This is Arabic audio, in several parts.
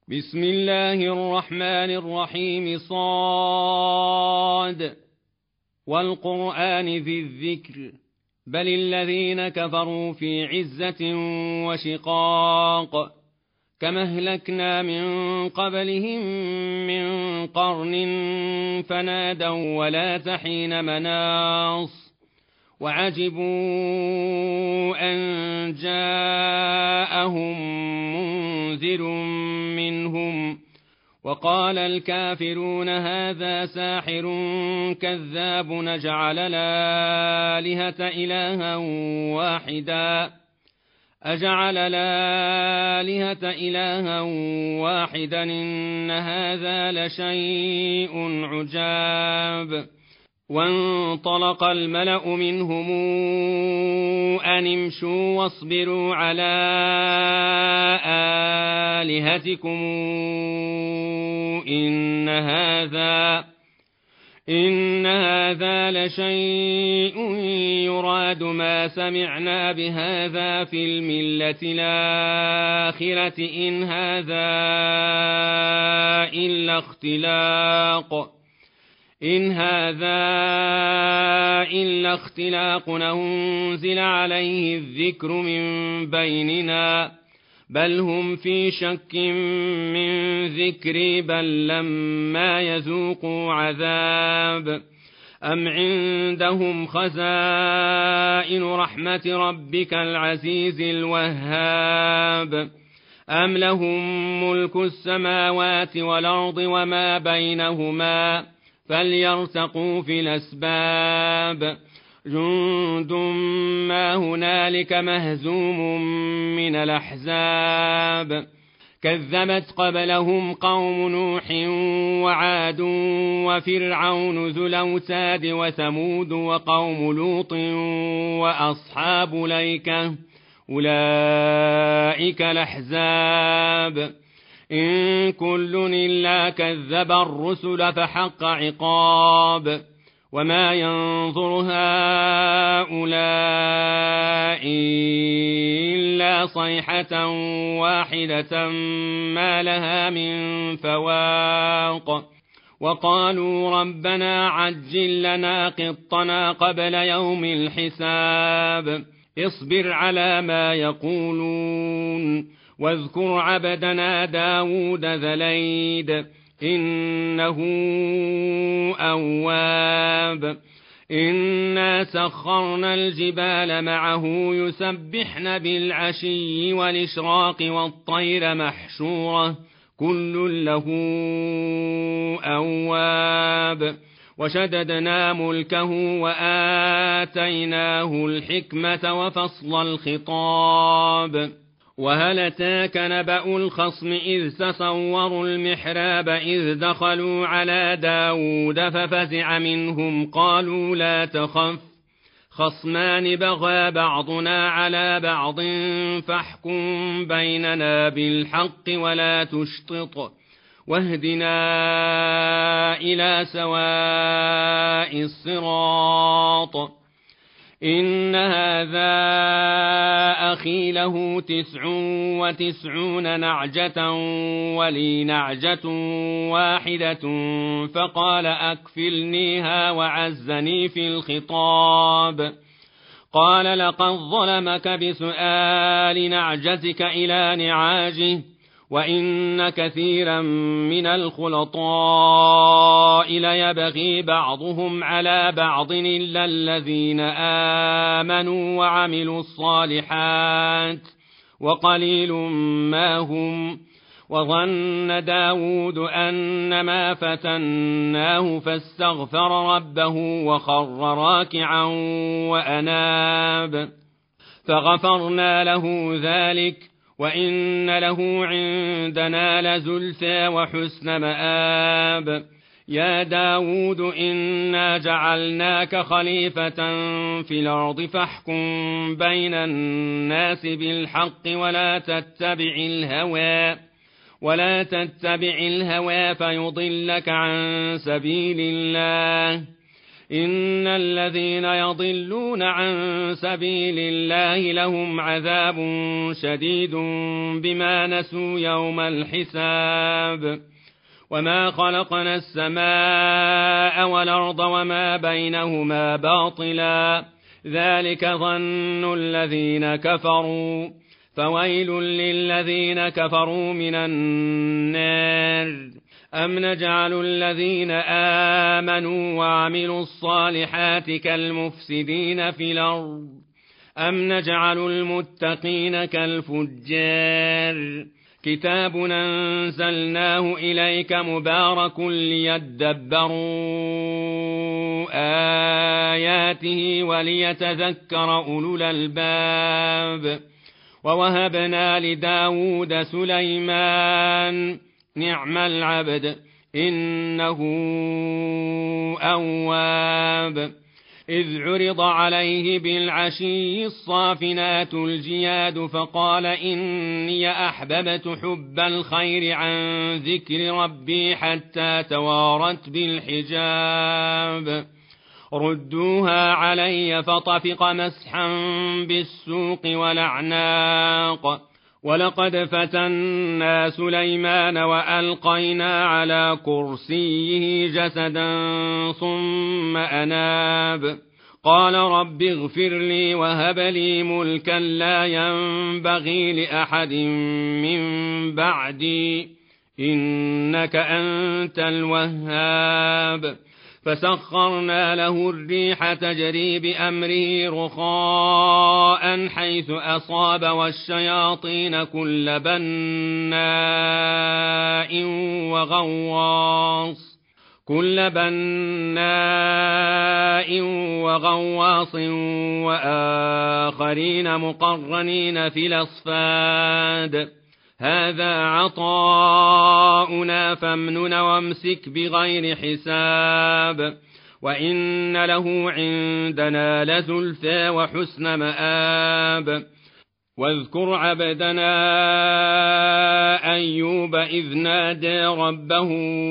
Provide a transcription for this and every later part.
بسم الله الرحمن الرحيم صاد والقرآن ذي الذكر بل الذين كفروا في عزة وشقاق كما أهلكنا من قبلهم من قرن فنادوا ولا تحين مناص وعجبوا أن جاءهم منذر منهم وقال الكافرون هذا ساحر كذاب نجعل الآلهة إلها واحدا أجعل الآلهة إلها واحدا إن هذا لشيء عجاب وانطلق الملأ منهم أن امشوا واصبروا على آلهتكم إن هذا لشيء يراد ما سمعنا بهذا في الملة الآخرة إن هذا إلا اختلاق أنزل عليه الذكر من بيننا بل هم في شك من ذكري بل لما يذوقوا عذاب أم عندهم خزائن رحمة ربك العزيز الوهاب أم لهم ملك السماوات والأرض وما بينهما فليرتقوا في الأسباب جند ما هنالك مهزوم من الأحزاب كذبت قبلهم قوم نوح وعاد وفرعون ذو الأوتاد وثمود وقوم لوط وأصحاب الأيكة أولئك الأحزاب إن كل إلا كذب الرسل فحق عقاب وما ينظر هؤلاء إلا صيحة واحدة ما لها من فواق وقالوا ربنا عجل لنا قطنا قبل يوم الحساب اصبر على ما يقولون واذكر عبدنا داود ذا الأيد إنه أواب إنا سخرنا الجبال معه يسبحن بالعشي والإشراق والطير محشورة كل له أواب وشددنا ملكه وآتيناه الحكمة وفصل الخطاب وهل أتاك نبأ الخصم إذ تصوروا المحراب إذ دخلوا على داود ففزع منهم قالوا لا تخف خصمان بغى بعضنا على بعض فاحكم بيننا بالحق ولا تشطط واهدنا إلى سواء الصراط إن هذا أخي له 99 نعجة ولي نعجة واحدة فقال أكفلنيها وعزني في الخطاب قال لقد ظلمك بسؤال نعجتك إلى نعاجه وإن كثيرا من الخلطاء ليبغي بعضهم على بعض إلا الذين آمنوا وعملوا الصالحات وقليل ما هم وظن داود أنما فتناه فاستغفر ربه وخر راكعا وأناب فغفرنا له ذلك وإن له عندنا لزلفى وحسن مآب يا داود إنا جعلناك خليفة في الأرض فاحكم بين الناس بالحق ولا تتبع الهوى فيضلك عن سبيل الله إن الذين يضلون عن سبيل الله لهم عذاب شديد بما نسوا يوم الحساب وما خلقنا السماء والأرض وما بينهما باطلا ذلك ظن الذين كفروا فويل للذين كفروا من النار أم نجعل الذين آمنوا وعملوا الصالحات كالمفسدين في الأرض أم نجعل المتقين كالفجار كتاب أنزلناه إليك مبارك ليدبروا آياته وليتذكر أولو الألباب ووهبنا لداود سليمان نعم العبد إنه أواب إذ عرض عليه بالعشي الصافنات الجياد فقال إني أحببت حب الخير عن ذكر ربي حتى توارت بالحجاب ردوها علي فطفق مسحا بالسوق والأعناق ولقد فتنا سليمان وألقينا على كرسيه جسدا ثم أناب قال رب اغفر لي وهب لي ملكا لا ينبغي لأحد من بعدي إنك أنت الوهاب فسخرنا له الريح تجري بأمره رخاء حيث أصاب والشياطين كل بناء وغواص وآخرين مقرنين في الأصفاد هذا عطاؤنا فامنن وامسك بغير حساب وإن له عندنا لزلفى وحسن مآب واذكر عبدنا أيوب إذ نادى ربه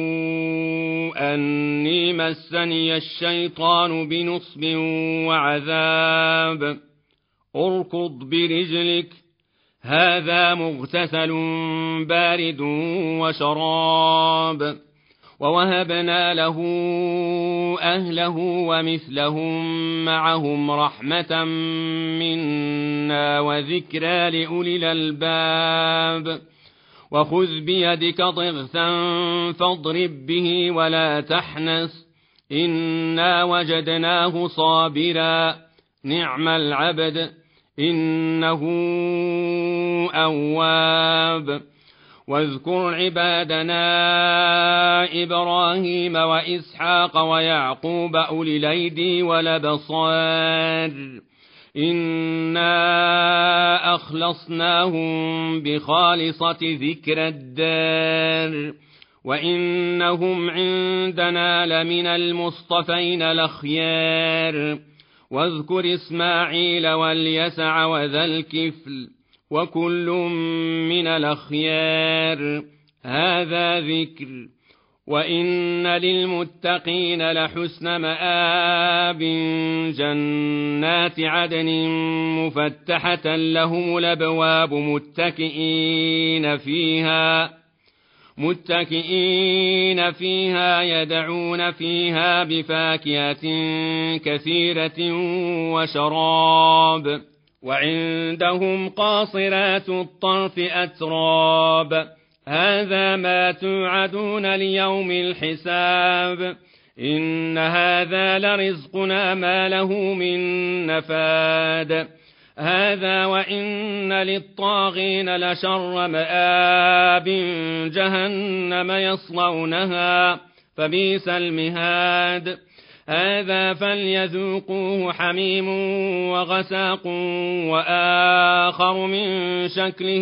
أني مسني الشيطان بنصب وعذاب اركض برجلك هذا مغتسل بارد وشراب ووهبنا له أهله ومثلهم معهم رحمة منا وذكرى لأولي الألباب وخذ بيدك ضغثا فاضرب به ولا تحنث إنا وجدناه صابرا نعم العبد إنه أواب واذكر عبادنا إبراهيم وإسحاق ويعقوب أولي الأيدي والأبصار إنا أخلصناهم بخالصة ذكر الدار وإنهم عندنا لمن المصطفين الأخيار واذكر إسماعيل واليسع وذا الكفل وكل من الأخيار هذا ذكر وإن للمتقين لحسن مآب جنات عدن مفتحة لهم الأبواب متكئين فيها يدعون فيها بفاكهة كثيرة وشراب وعندهم قاصرات الطرف أتراب هذا ما توعدون ليوم الحساب إن هذا لرزقنا ما له من نفاد هذا وإن للطاغين لشر مآب جهنم يصلونها فبئس المهاد هذا فليذوقوه حميم وغساق وآخر من شكله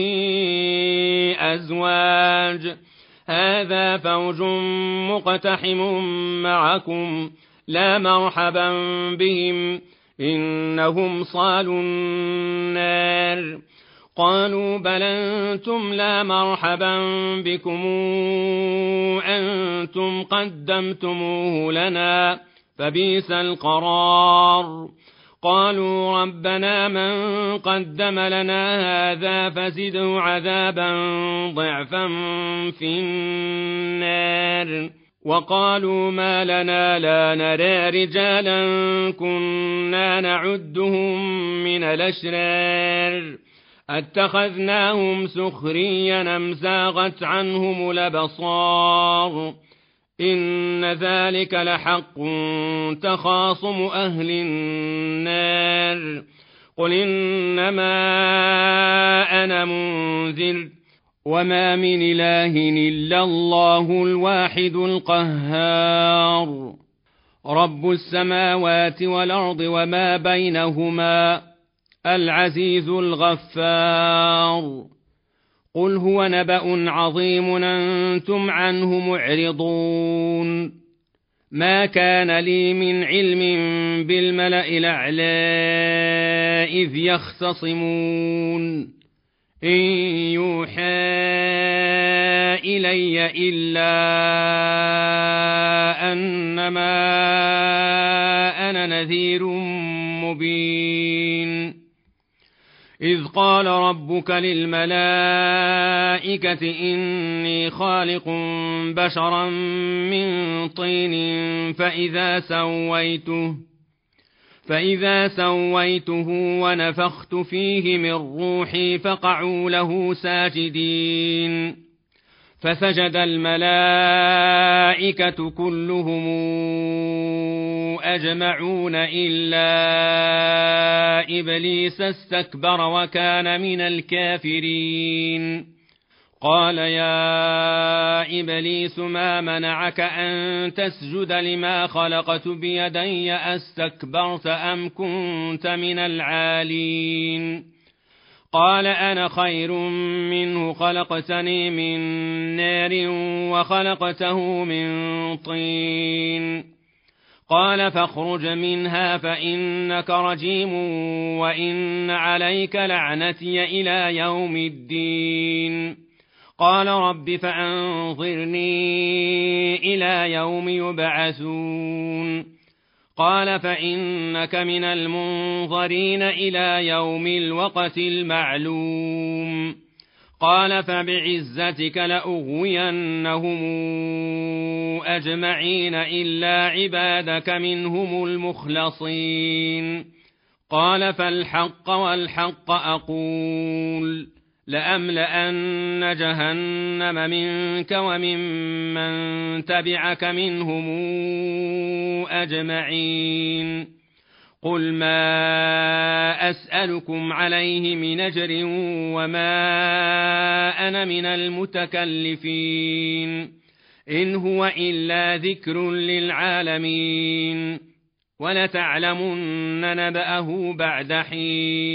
أزواج هذا فوج مقتحم معكم لا مرحبا بهم إنهم صالوا النار قالوا بل أنتم لا مرحبا بكم أنتم قدمتموه لنا فبئس القرار. قالوا ربنا من قدم لنا هذا فزده عذابا ضعفا في النار. وقالوا ما لنا لا نرى رجالا كنا نعدهم من الأشرار اتخذناهم سخريا أم زاغت عنهم الأبصار إن ذلك لحق تخاصم أهل النار. قل إنما أنا منذر وما من إله إلا الله الواحد القهار رب السماوات والأرض وما بينهما العزيز الغفار. قل هو نبأ عظيم أنتم عنه معرضون. ما كان لي من علم بالملأ الأعلى إذ يختصمون إن يوحى إلي إلا أنما أنا نذير مبين. إذ قال ربك للملائكة إني خالق بشرا من طين فإذا سويته ونفخت فيه من روحي فقعوا له ساجدين. فسجد الملائكة كلهم أجمعون إلا إبليس استكبر وكان من الكافرين. قال يا إبليس ما منعك أن تسجد لما خلقت بيدي أستكبرت أم كنت من العالين؟ قال أنا خير منه خلقتني من نار وخلقته من طين. قال فاخرج منها فإنك رجيم وإن عليك لعنتي إلى يوم الدين. قال رب فأنظرني إلى يوم يبعثون. قال فإنك من المنظرين إلى يوم الوقت المعلوم. قال فبعزتك لأغوينهم أجمعين إلا عبادك منهم المخلصين. قال فالحق والحق أقول لأملأن جهنم منك وممن تبعك منهم أجمعين. قل ما أسألكم عليه من أجر وما أنا من المتكلفين إن هو إلا ذكر للعالمين ولتعلمن نبأه بعد حين.